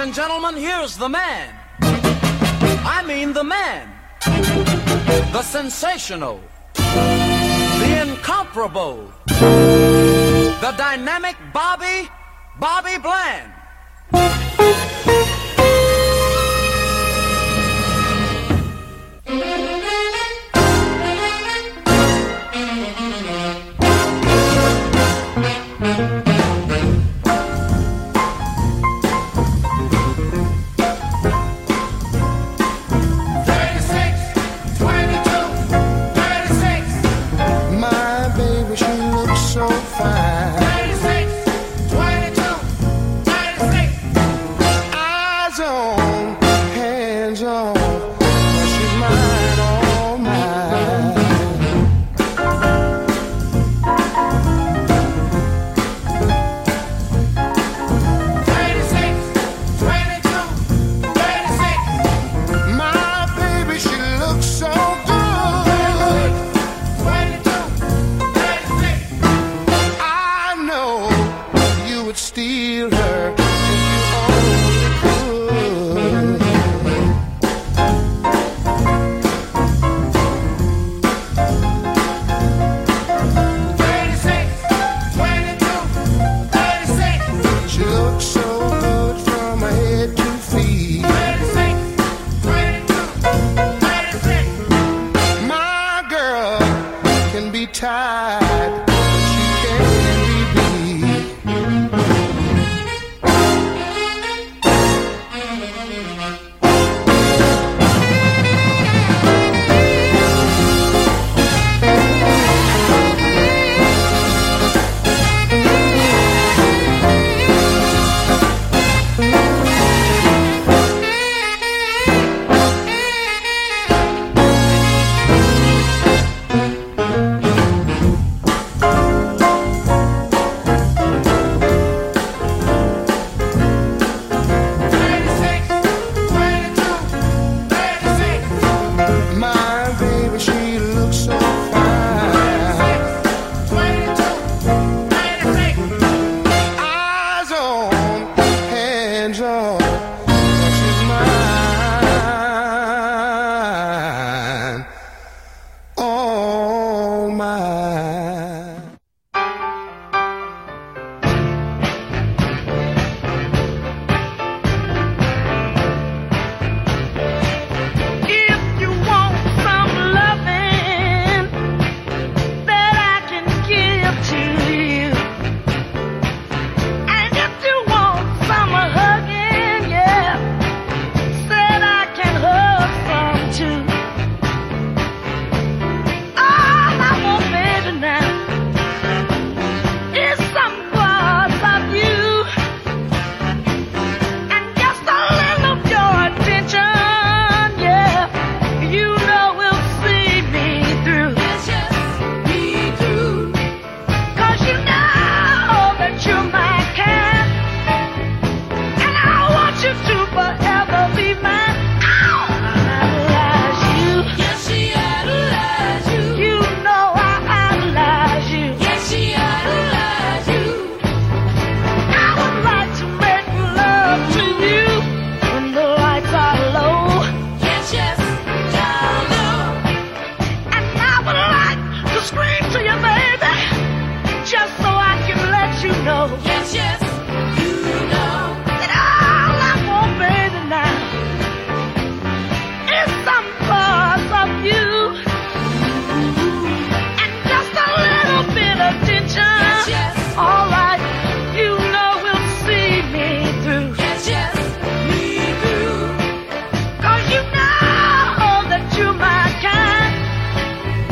and gentlemen, here's the man. I mean the man. The sensational. The incomparable. The dynamic Bobby Bland.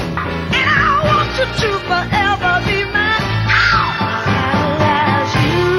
To forever be mine. I realize you.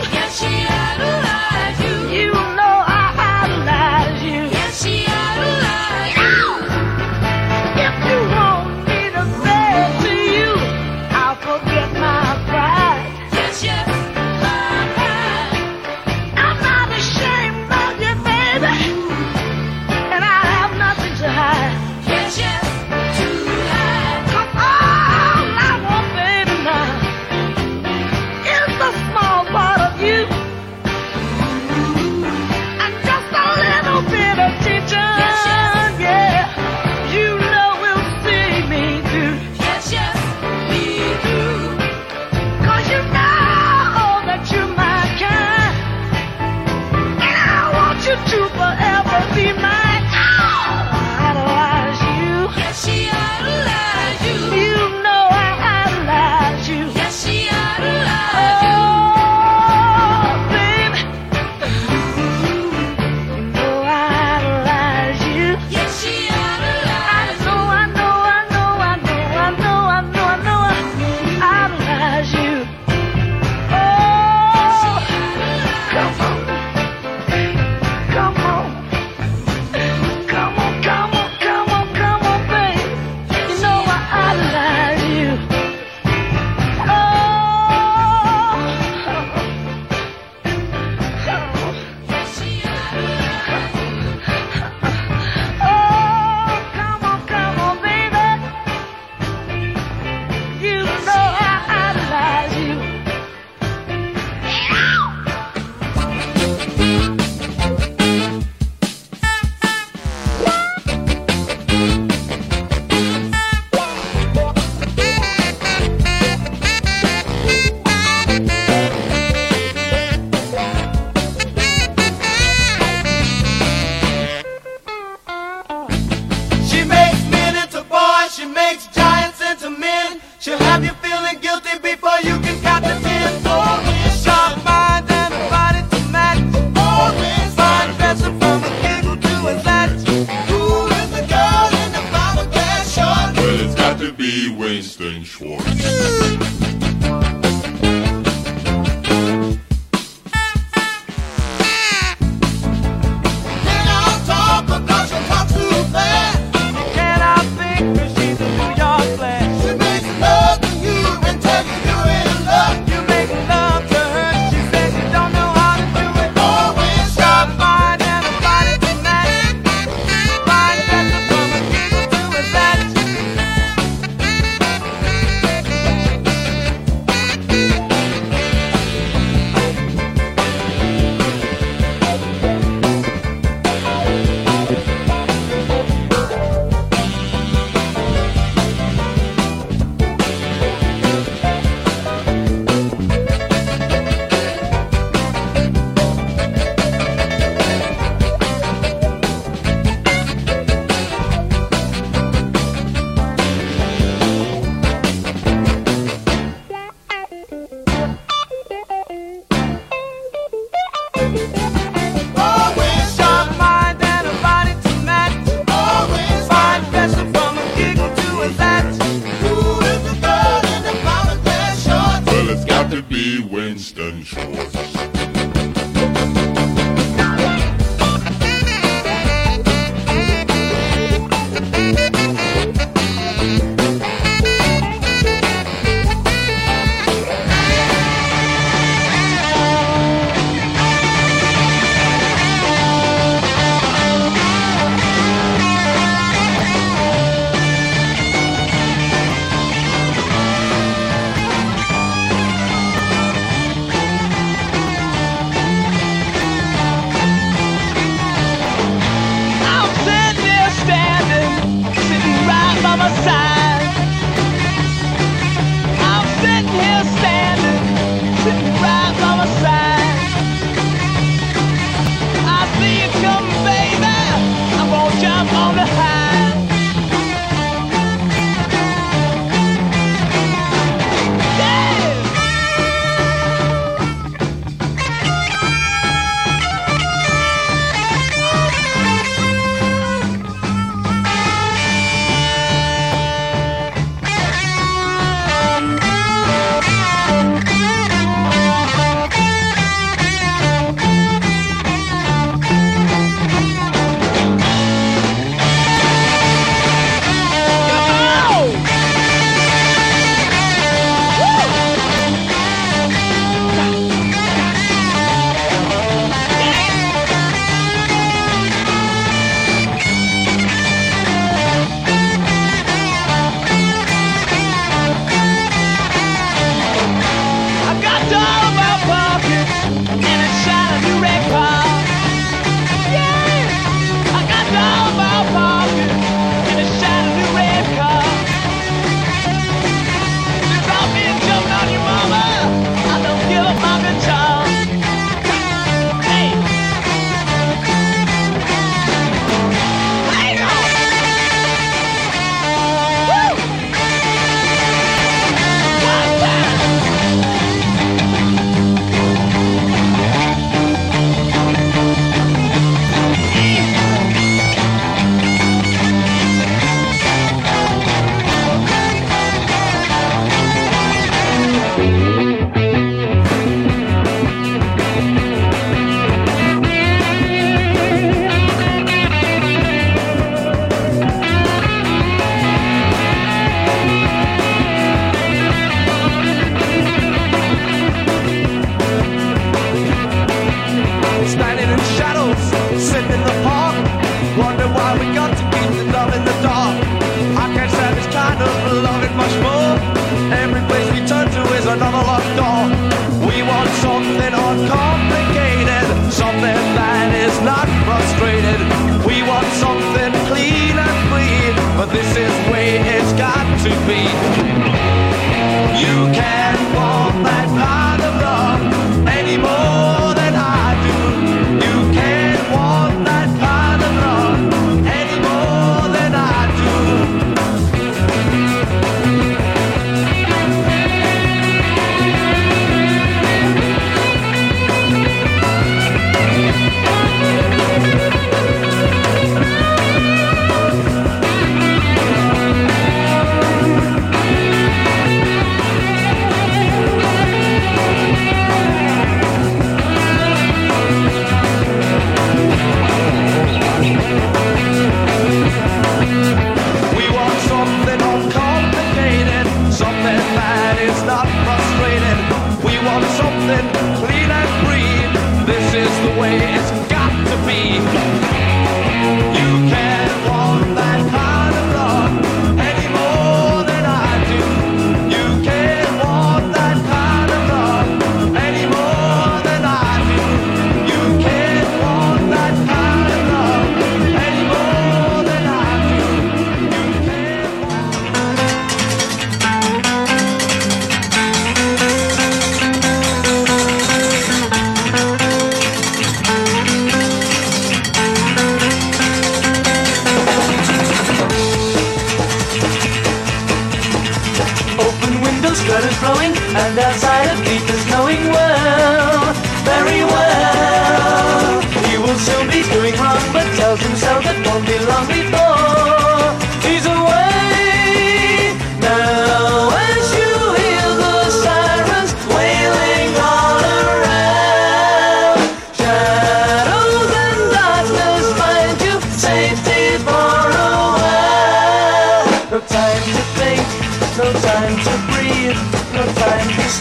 to be Winston Schwartz.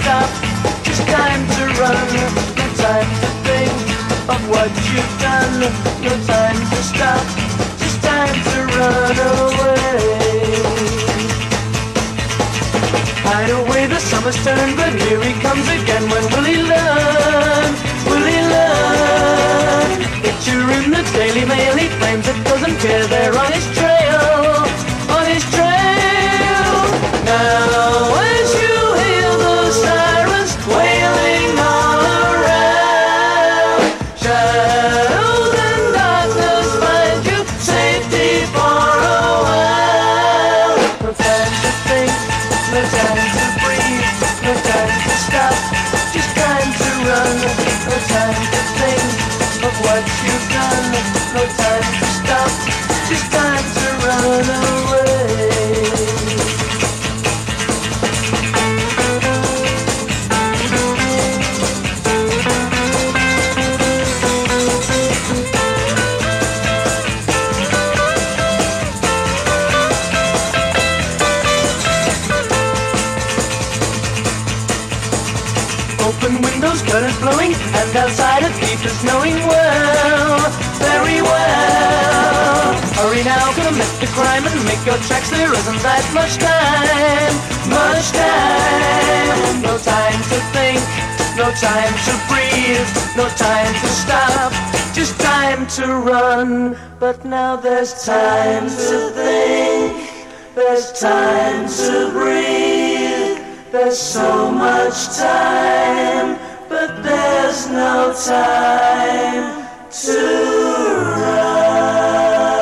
stop, just time to run. No time to think of what you've done. No time to stop, just time to run away. Hide away, the summer's turned, but here he comes again. When will he learn? Will he learn? Picture in the Daily Mail, he claims it doesn't care. They're on his trail, on his trail. Now as you hear the sirens wailing all around, shadows and darkness find you safety for a while. No time to think, no time to breathe, no time to stop, just time to run. No time to think of what you've done. No time to stop, just time to run away. Open windows, curtains blowing, and outside a thief is knowing well, very well. Hurry now, commit the crime and make your tracks. There isn't that much time, much time. No time to think, no time to breathe, no time to stop, just time to run. But now there's time to think, there's time to breathe. There's so much time, but there's no time to run.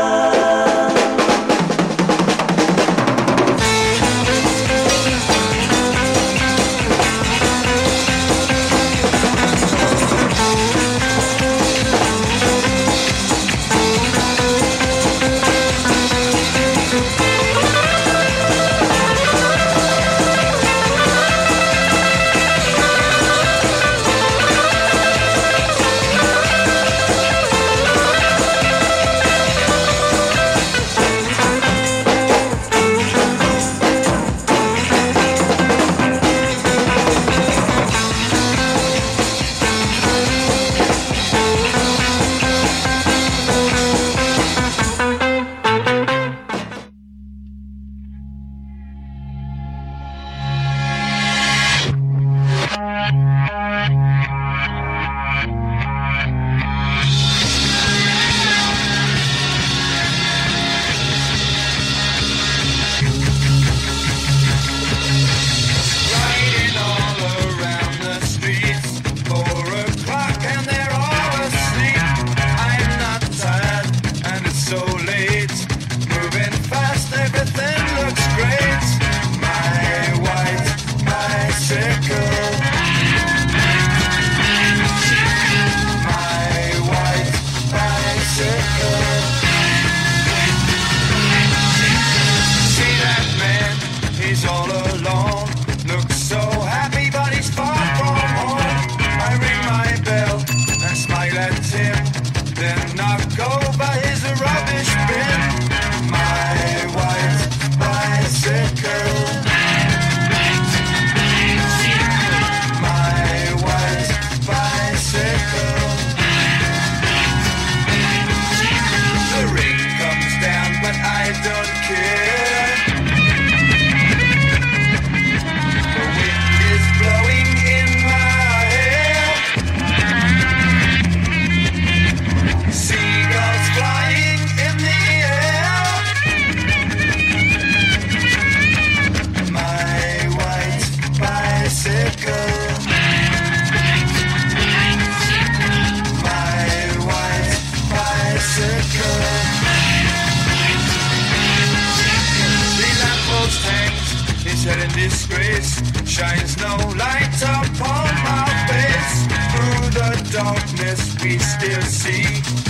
Shines no light upon our face. Through the darkness we still see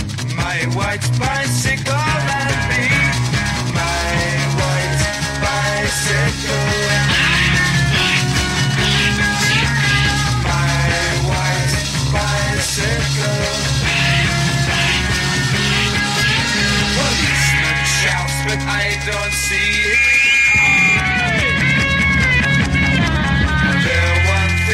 my white bicycle and me. My white bicycle. My white bicycle. Policeman shouts, but I don't see it.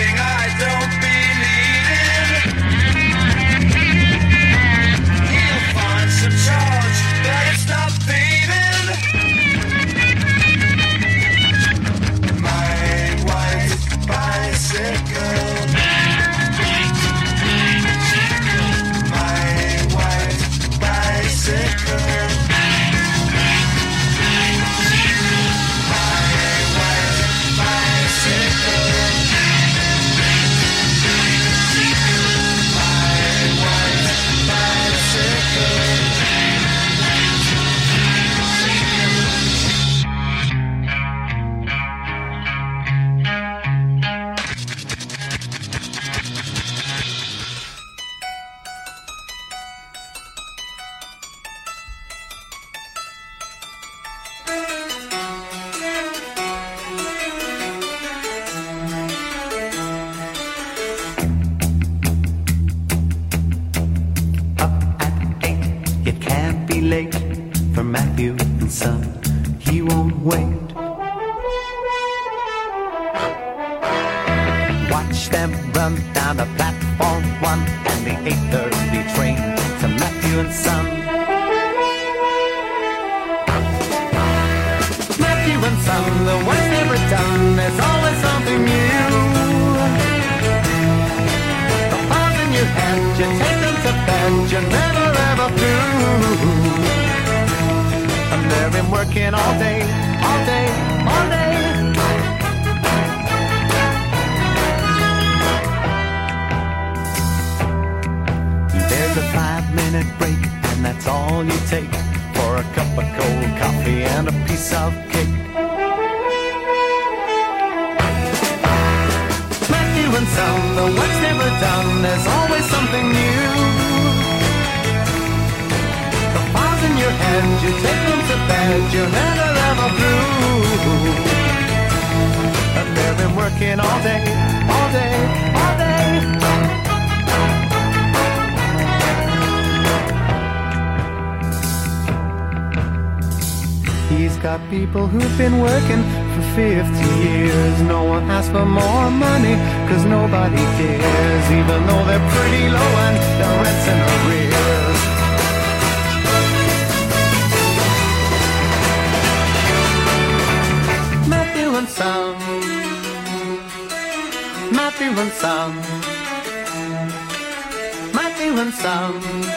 late for Matthew and Son. He won't wait. Watch them run down the platform 1 and the 8:30 train to Matthew and Son. Matthew and Son, the work's never done. There's always something new. The files in your hand, you take them to bed. You're never ever through. And they've been working all day, all day, all day. There's a 5-minute break, and that's all you take for a cup of cold coffee and a piece of cake. Matthew and Son, the work's never done. There's always something new. The files in your hand, you take them to bed. You're never ever through. And they've been working all day, all day, all day. He's got people who've been working for 50 years. No one asks for more money, 'cause nobody cares. Even though they're pretty low and their rent's in arrears. Matthew and Son, Matthew and Son, Matthew and Son,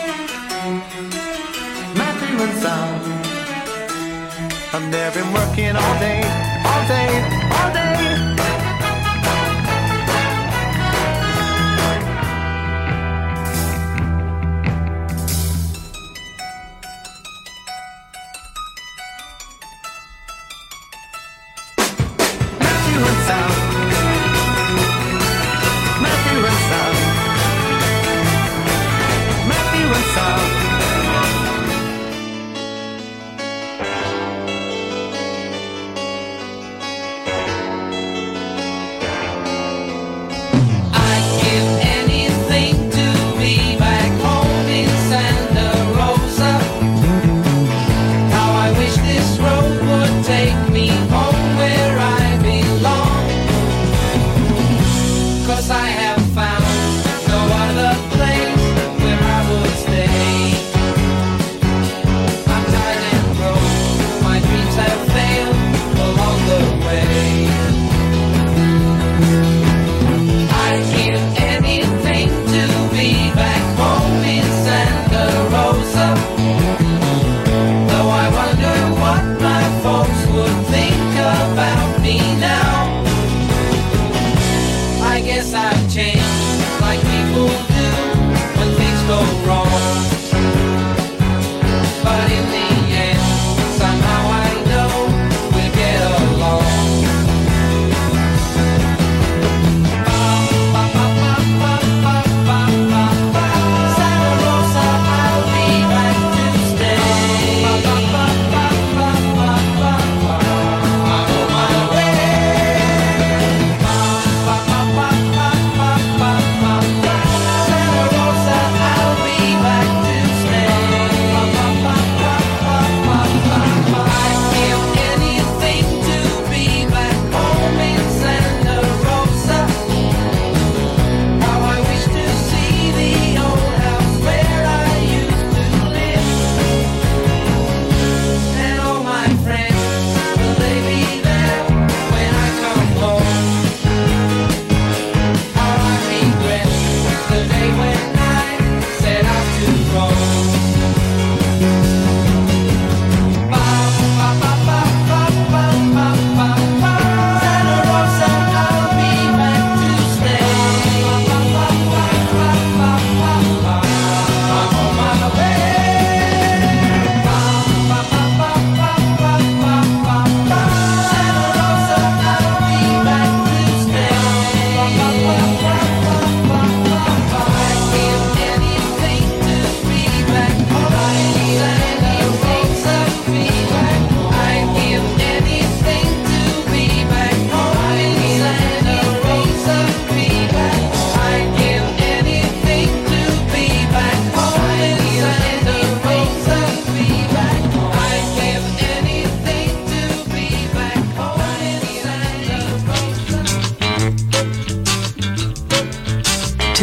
Matthew and Son. And they've been working all day, all day, all day. Matthew and Son, Matthew and Son, Matthew and Son.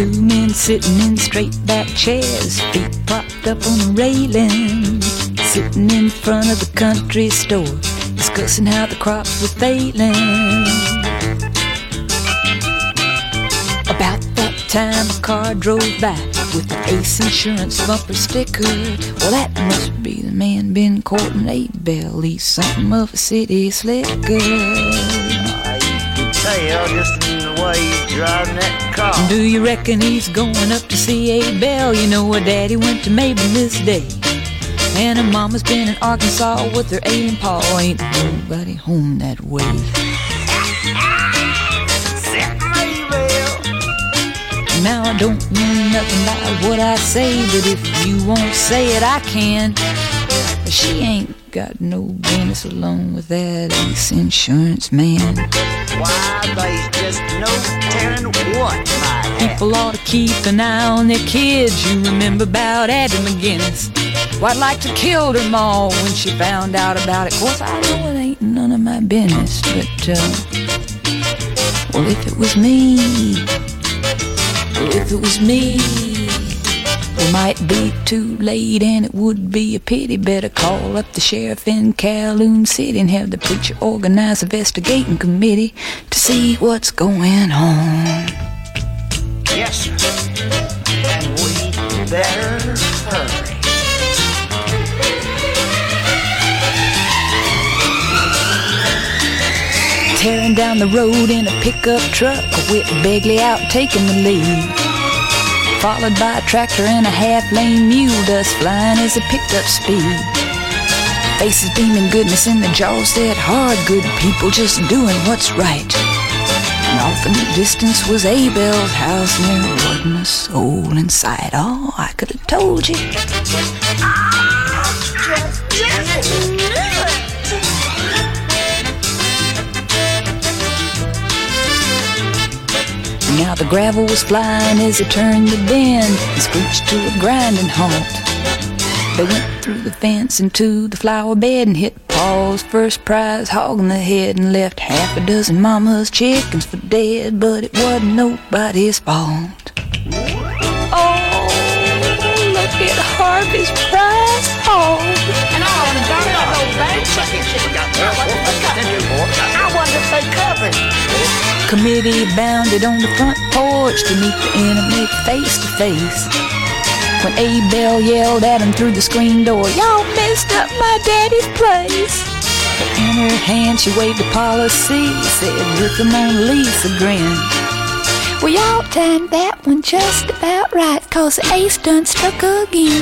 Two men sitting in straight back chairs, feet propped up on the railing, sitting in front of the country store, discussing how the crops were failing. About that time a car drove by with the Ace Insurance bumper sticker. Well, that must be the man been courting Abel. He's something of a city slicker. Tell just in the way he's driving that car. Do you reckon he's going up to see Abel? You know her daddy went to Maben this day, and her mama's been in Arkansas with her ailing paw. Ain't nobody home that way. Now I don't know nothing about what I say, but if you won't say it, I can. She ain't got no business alone with that Ace Insurance man. Why, there's just no telling what might happen. People ought to keep an eye on their kids. You remember about Abby McGinnis? Well, I'd like to kill her ma when she found out about it. 'Course I know it ain't none of my business, but well, if it was me, it might be too late, and it would be a pity. Better call up the sheriff in Calhoun City and have the preacher organize a investigating committee to see what's going on. Yes, sir. And we better hurry. Tearing down the road in a pickup truck with Begley out taking the lead, followed by a tractor and a half-lane mule, dust flying as it picked up speed. Faces beaming goodness in the jaws said hard, good people just doing what's right. And off in the distance was Abel's house, and there wasn't a soul in sight. Oh, I could have told you. Now the gravel was flying as it turned the bend and screeched to a grinding halt. They went through the fence into the flower bed and hit Paul's first prize hog in the head and left half a dozen mama's chickens for dead, but it wasn't nobody's fault. Oh, look at Harvey's prize hog. And I want to burn up those bad chickens. I wonder if they covered. Committee bounded on the front porch to meet the enemy face to face. When Abel yelled at him through the screen door, "Y'all messed up my daddy's place." In her hand she waved a policy, said with a Mona Lisa grin, "Well, y'all timed that one just about right, 'cause the Ace done struck again."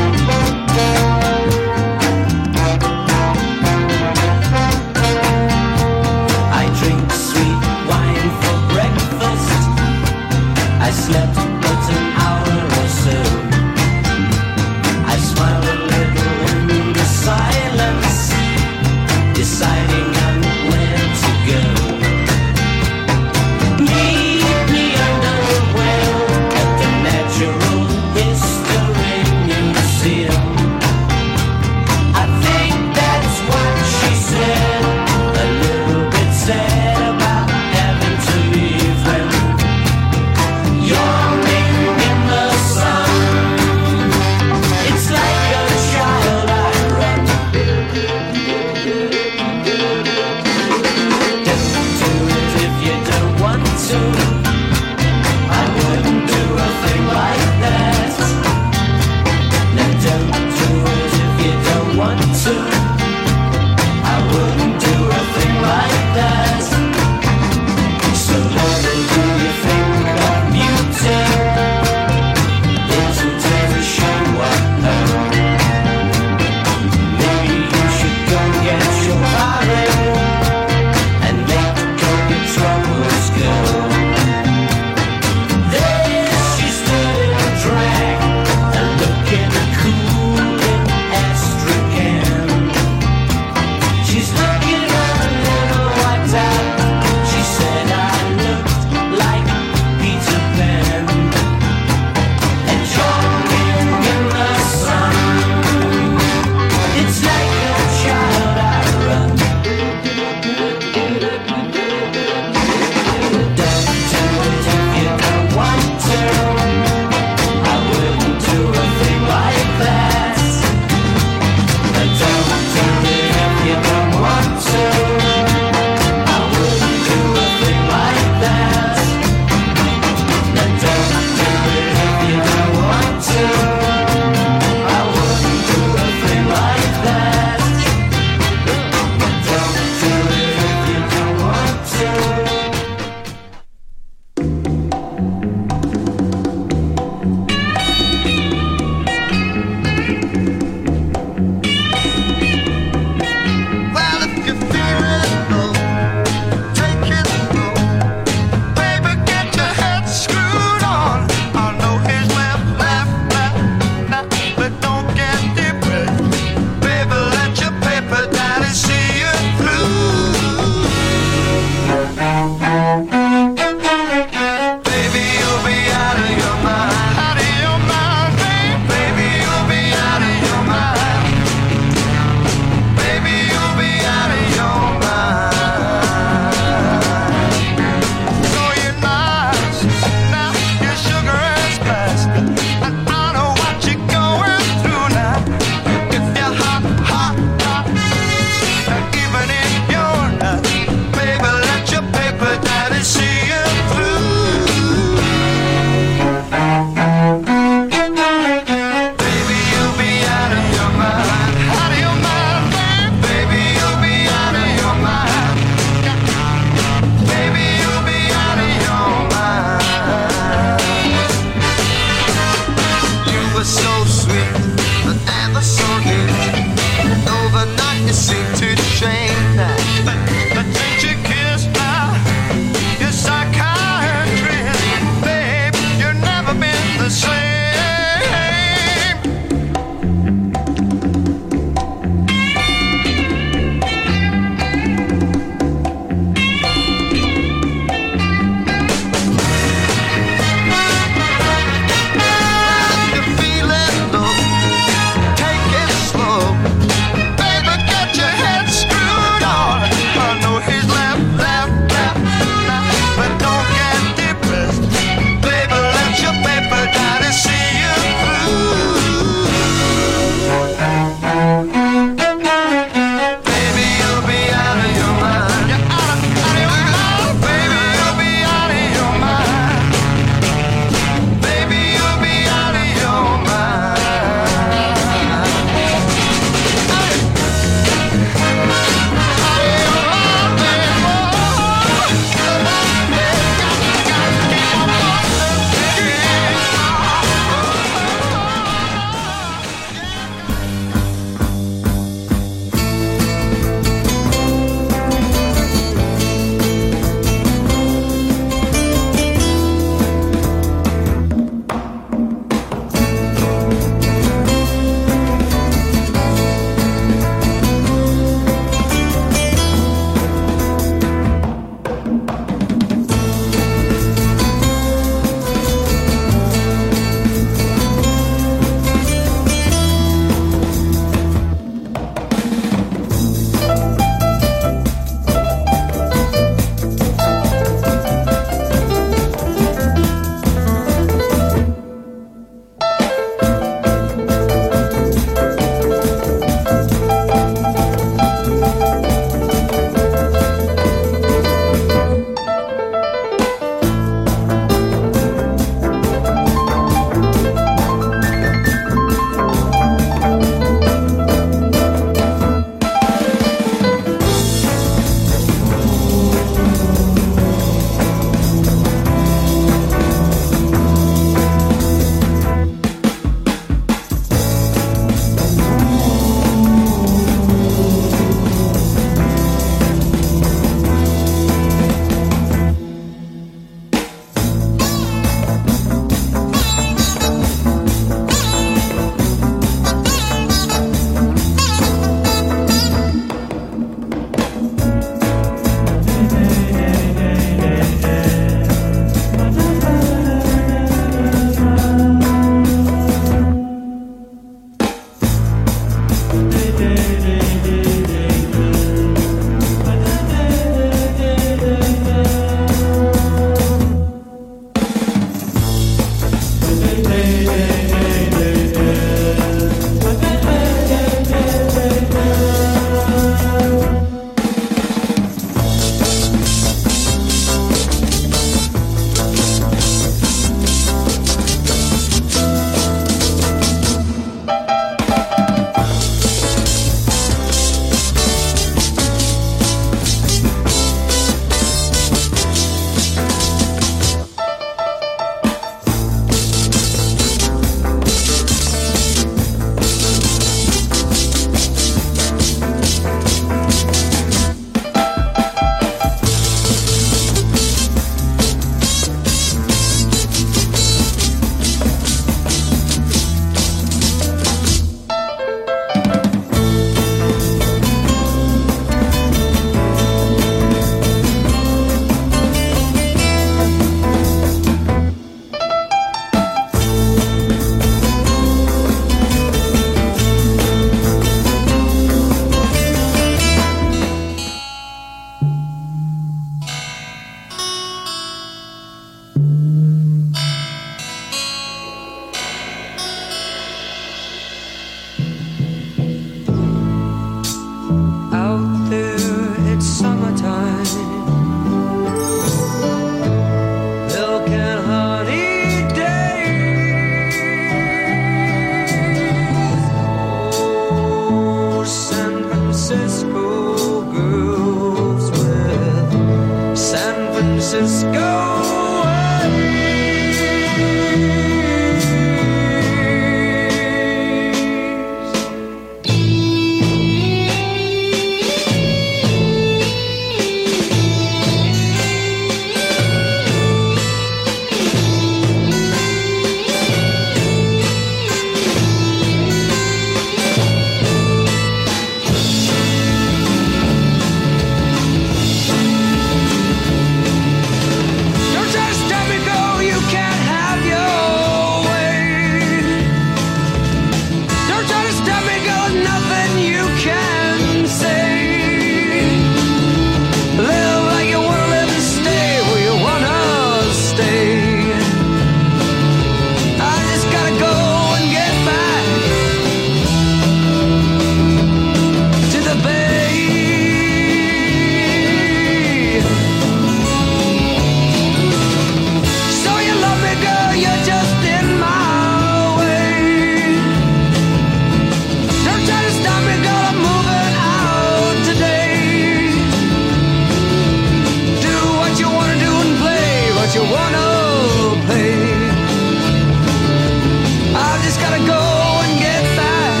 go and get back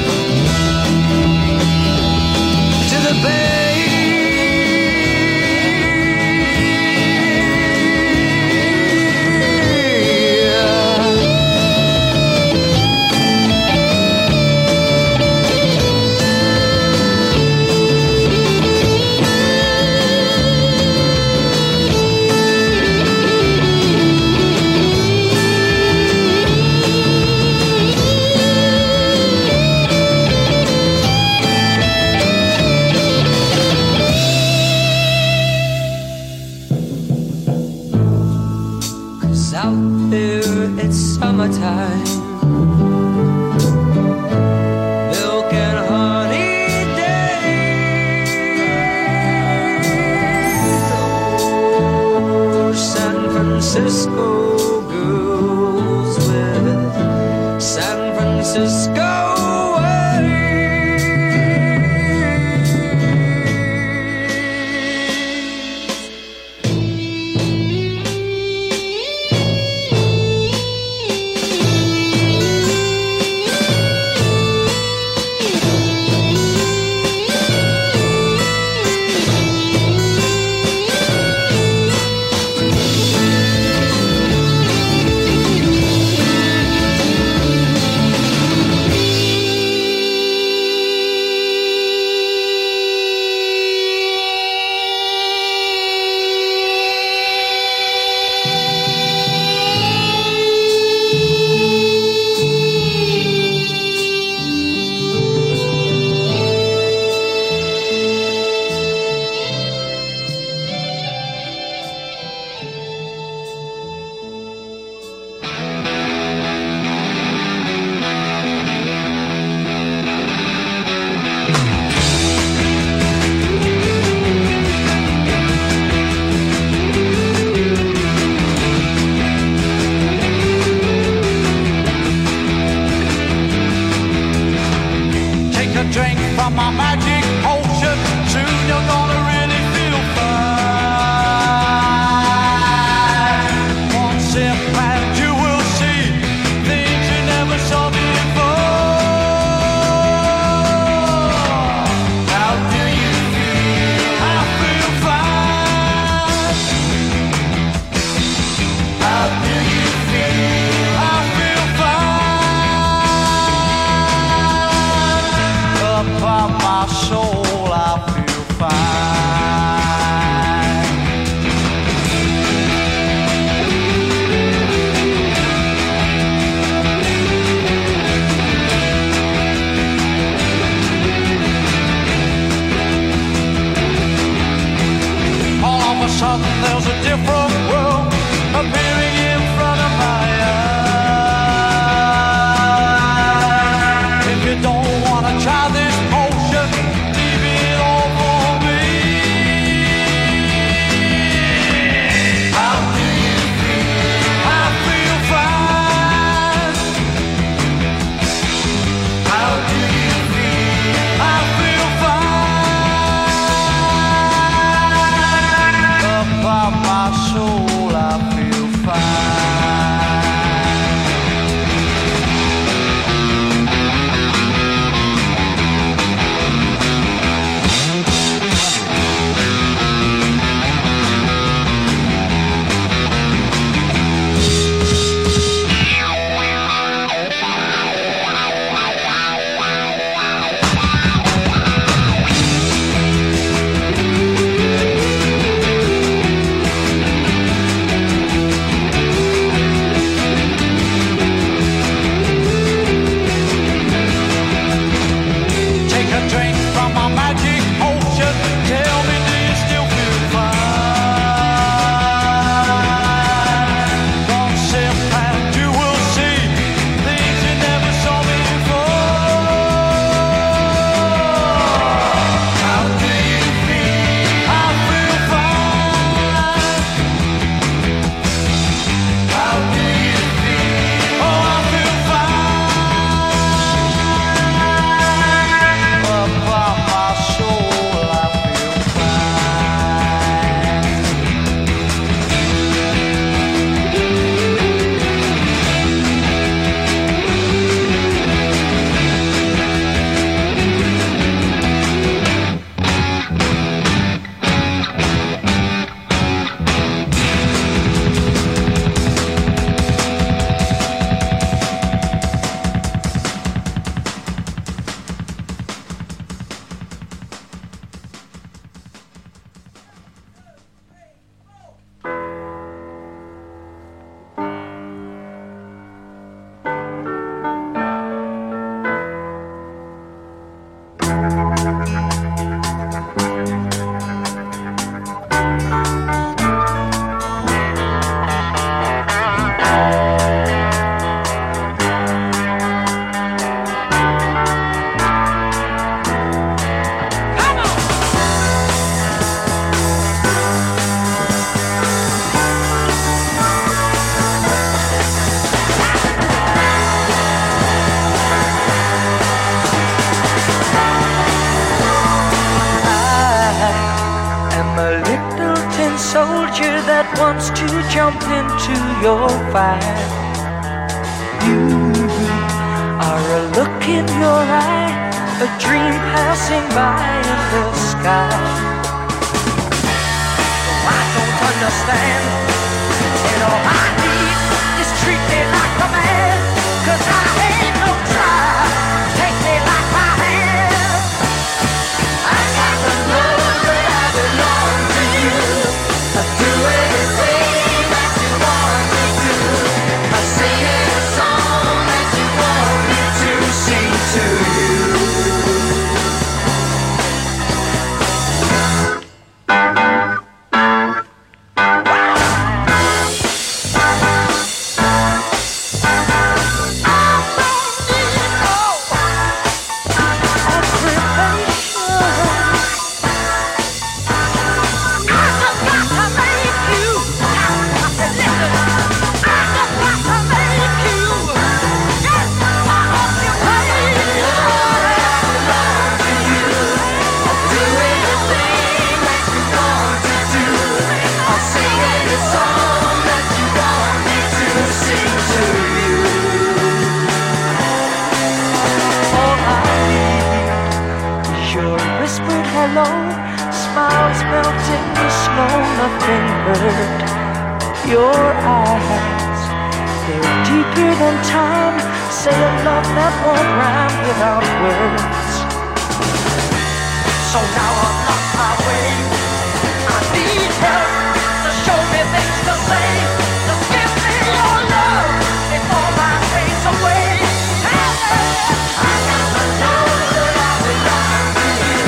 to the bay. Out there it's summertime, milk and honey days. Oh, San Francisco girls with San Francisco drink from my magic potion. Soon you're gonna really feel fine. One sip and you will see things you never saw before. How do you feel? I feel fine. How do you feel? I feel fine. Upon my soul, I feel fine. All of a sudden, there's a different world appearing in front of my eyes. If you don't want to try this potion, leave it all for me. How do you feel? I feel fine. How do you feel? I feel fine. Upon my soul, I feel fine. wants to jump into your fire. You are a look in your eye, a dream passing by in the sky. I don't understand, and all I need is treat me like a man, 'cause I ain't no child, take me like my hand. I got to know that I belong to you, I do anything that you want me to, I sing any song that you want me to sing to you. Smiles melt in the snow, nothing hurt. Your eyes, they're deeper than time. Say a love that won't rhyme without words. So now I'm lost my way. I need help to show me things to say. Just give me your love before my fades away. I got to know that I belong to you.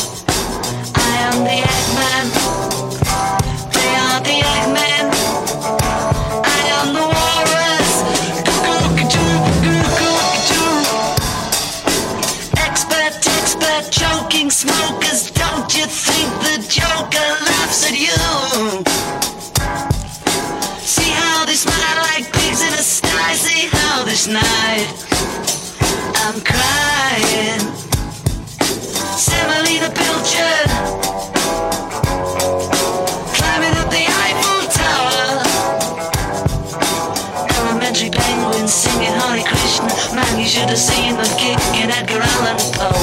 I am the Eggman. They are the Eggmen. the choking smokers, don't you think the Joker laughs at you? See how they smile like pigs in a sty. See how this night I'm crying. Semolina Pilchard climbing up the Eiffel Tower. Elementary penguins singing Hare Krishna. Man, you should have seen them kicking Edgar Allan Poe.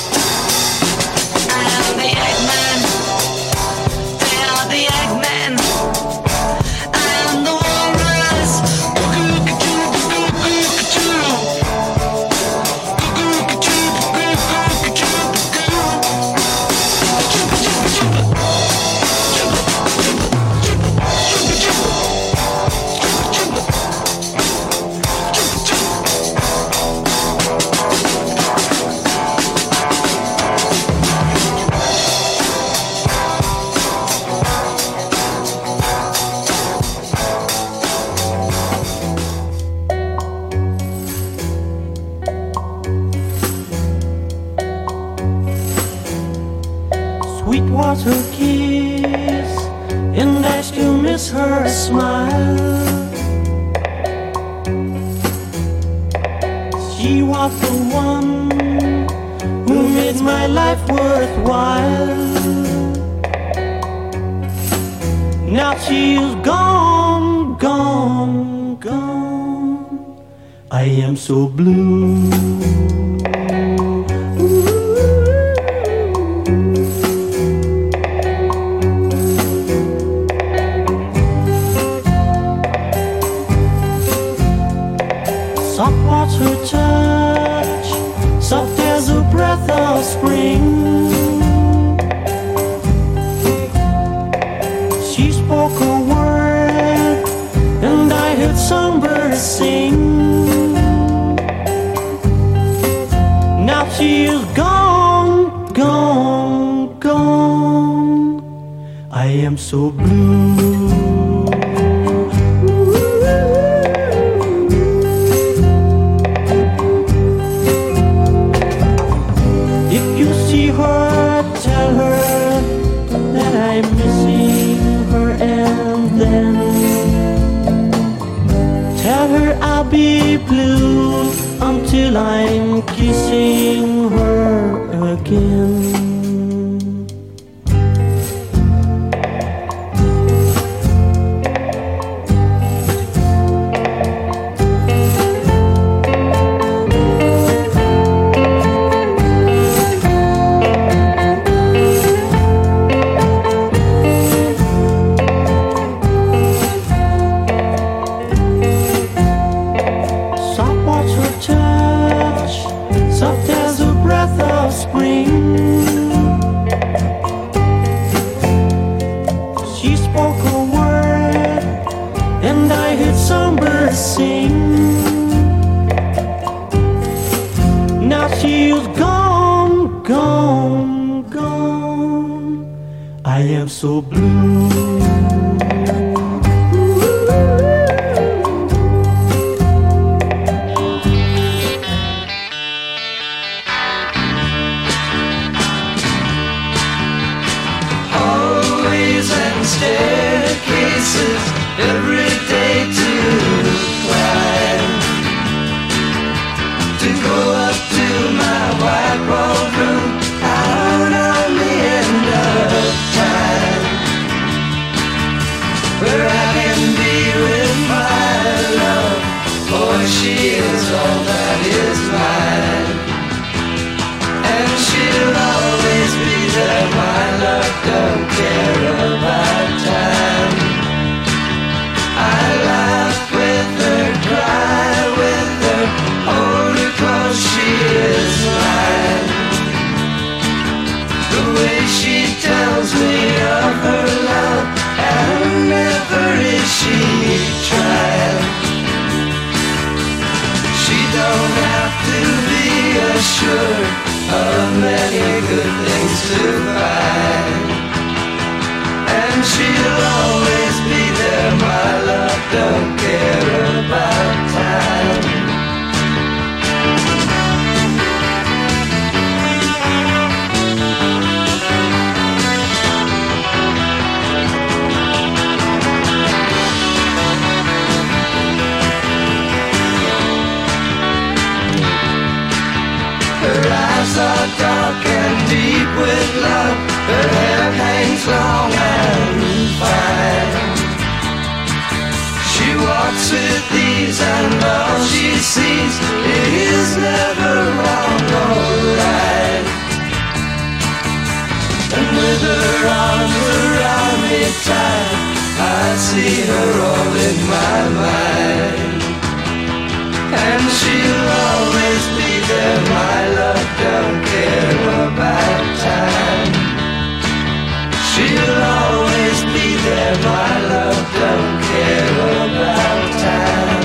I am the Eggman. They are the Eggmen. I am the walrus. Sweetwater kiss, and I still miss her smile. She was the one who made my life worthwhile. Now she is gone, gone, gone. I am so blue. Soft water touch, soft as a breath of spring. She spoke a word, and I heard some birds sing. Now she is gone, gone, gone. I am so blue. Tell her that I'm missing her, and then tell her I'll be blue until I'm kissing her again. Soft as a breath of spring. She spoke a word, and I heard some birds sing. Now she is gone, gone, gone. I am so blue. Staircases every day to climb, to go up to my white walled room out on the end of time, where I can be with my love, for she is all that is mine, and she'll always be there. My love don't care about time. I laugh with her, cry with her, hold her close, she is mine. The way she tells me of her love, and never is she tried. She don't have to be assured of many good things to find, and she'll always be there. My love don't care about time. eyes are dark and deep with love. Her hair hangs long and fine. She walks with ease and all she sees is never wrong or right. And with her arms around me tight, I see her all in my mind. And she'll always be there, my love, don't care about time. She'll always be there, my love, don't care about time.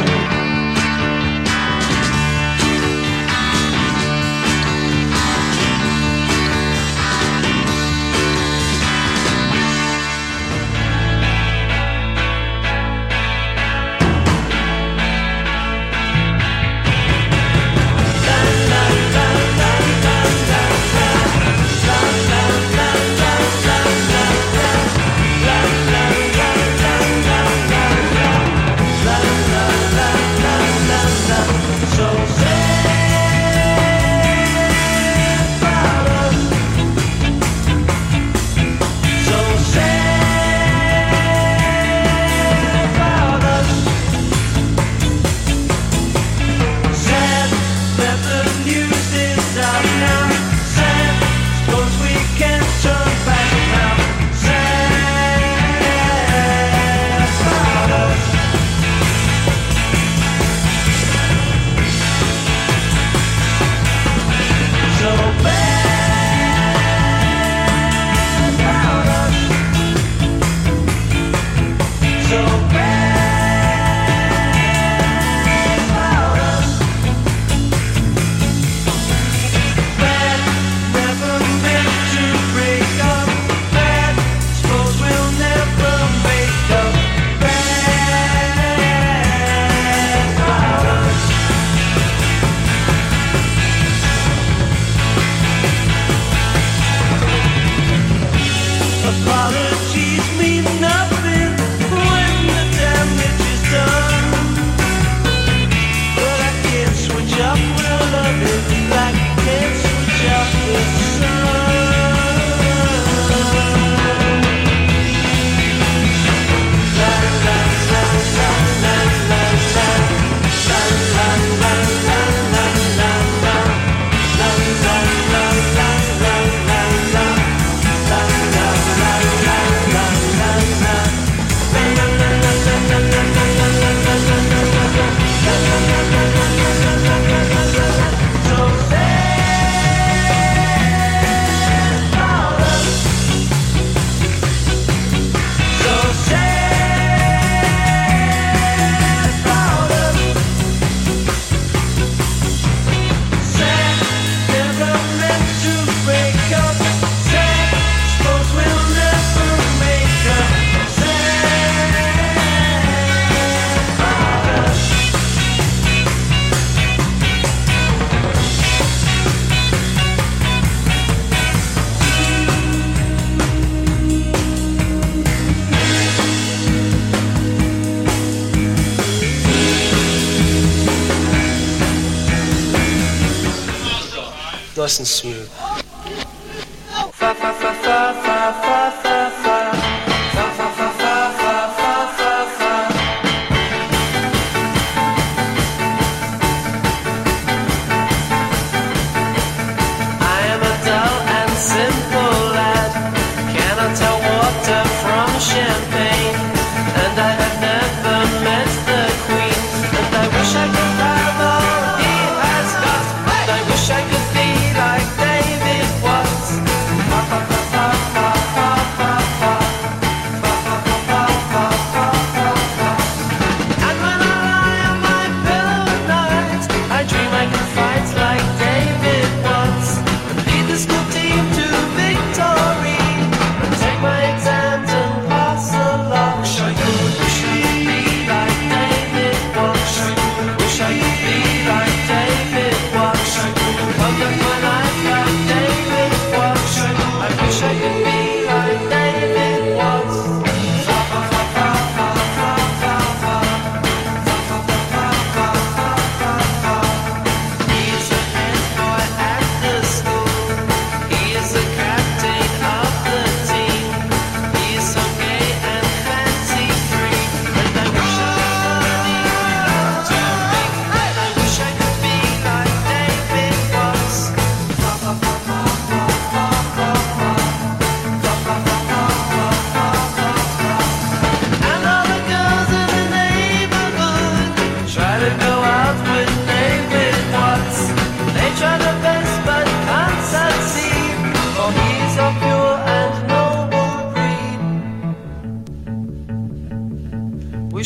Nice and smooth. Champagne, and I have never met the Queen, and I wish I could have all he has got, and I wish I could be like David was.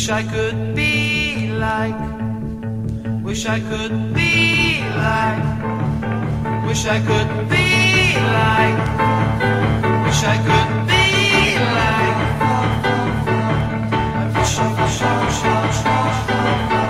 Wish I could be like, wish I could be like, wish I could be like, wish I could be like, I wish I, wish I, wish I, wish I, wish I.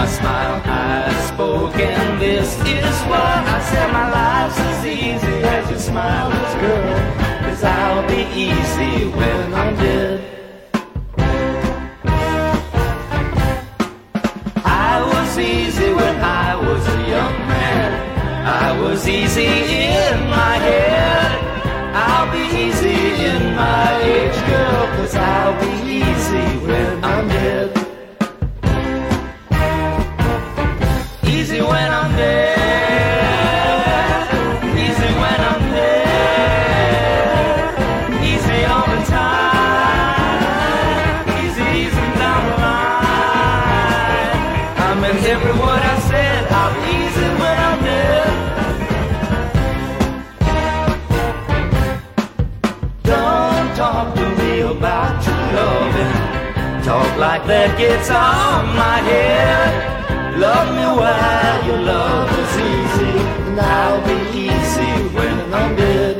I smile, I spoke, and this is what I said. My life's as easy as your smile is, girl, 'cause I'll be easy when I'm dead. I was easy when I was a young man. I was easy in my head. I'll be easy in my age, girl, 'cause I'll be easy when I'm dead. Easy when I'm dead. Easy when I'm dead. Easy all the time. Easy, easy down the line. I meant every word I said. I'll be easy when I'm dead. Don't talk to me about true loving. Talk like that gets on my head. Love me while your love is easy, and I'll be easy when I'm dead.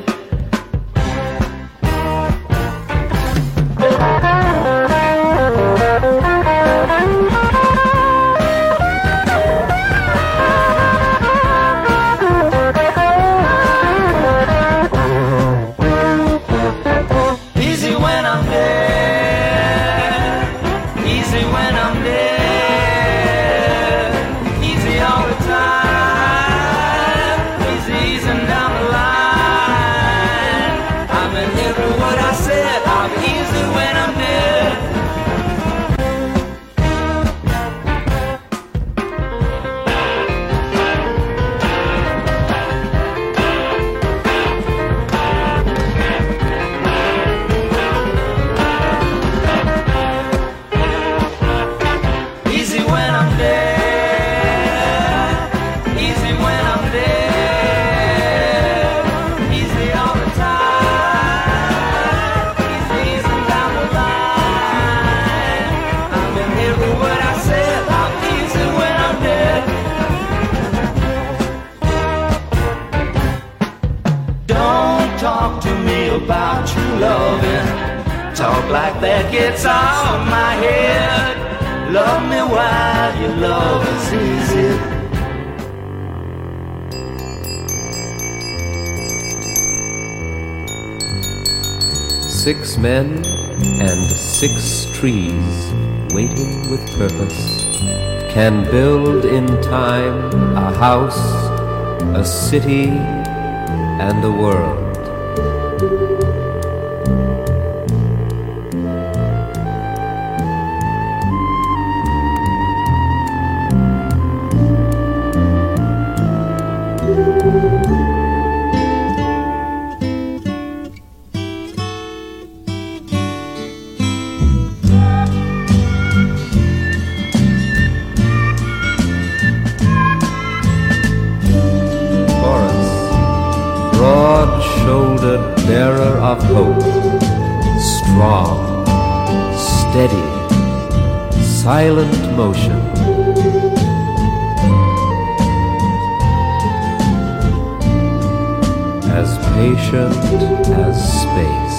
Easy when I'm dead. Easy when I'm dead. About true loving, talk like that gets on my head. Love me while your love is easy. Six men and 6 trees waiting with purpose can build in time a house, a city, and a world. Broad-shouldered bearer of hope, strong, steady, silent motion. As patient as space.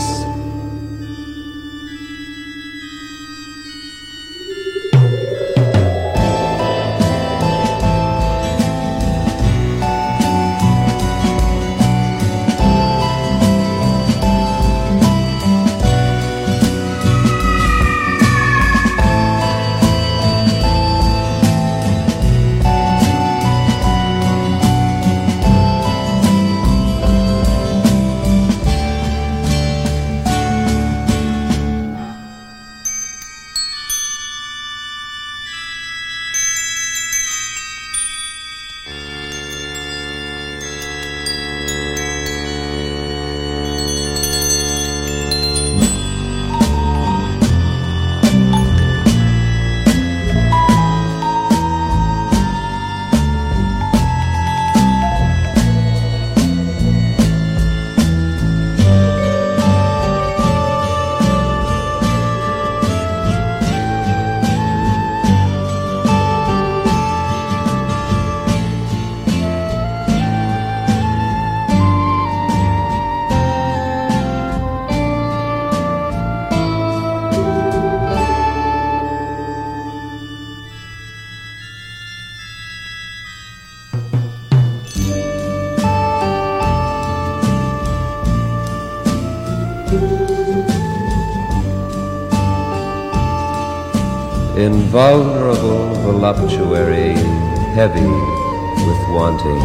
invulnerable voluptuary, heavy with wanting.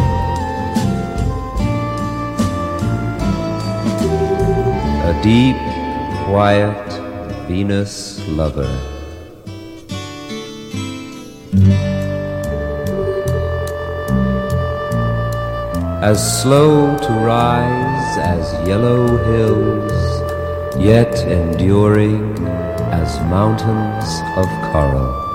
A deep, quiet Venus lover. As slow to rise as yellow hills, yet enduring as mountains of coral.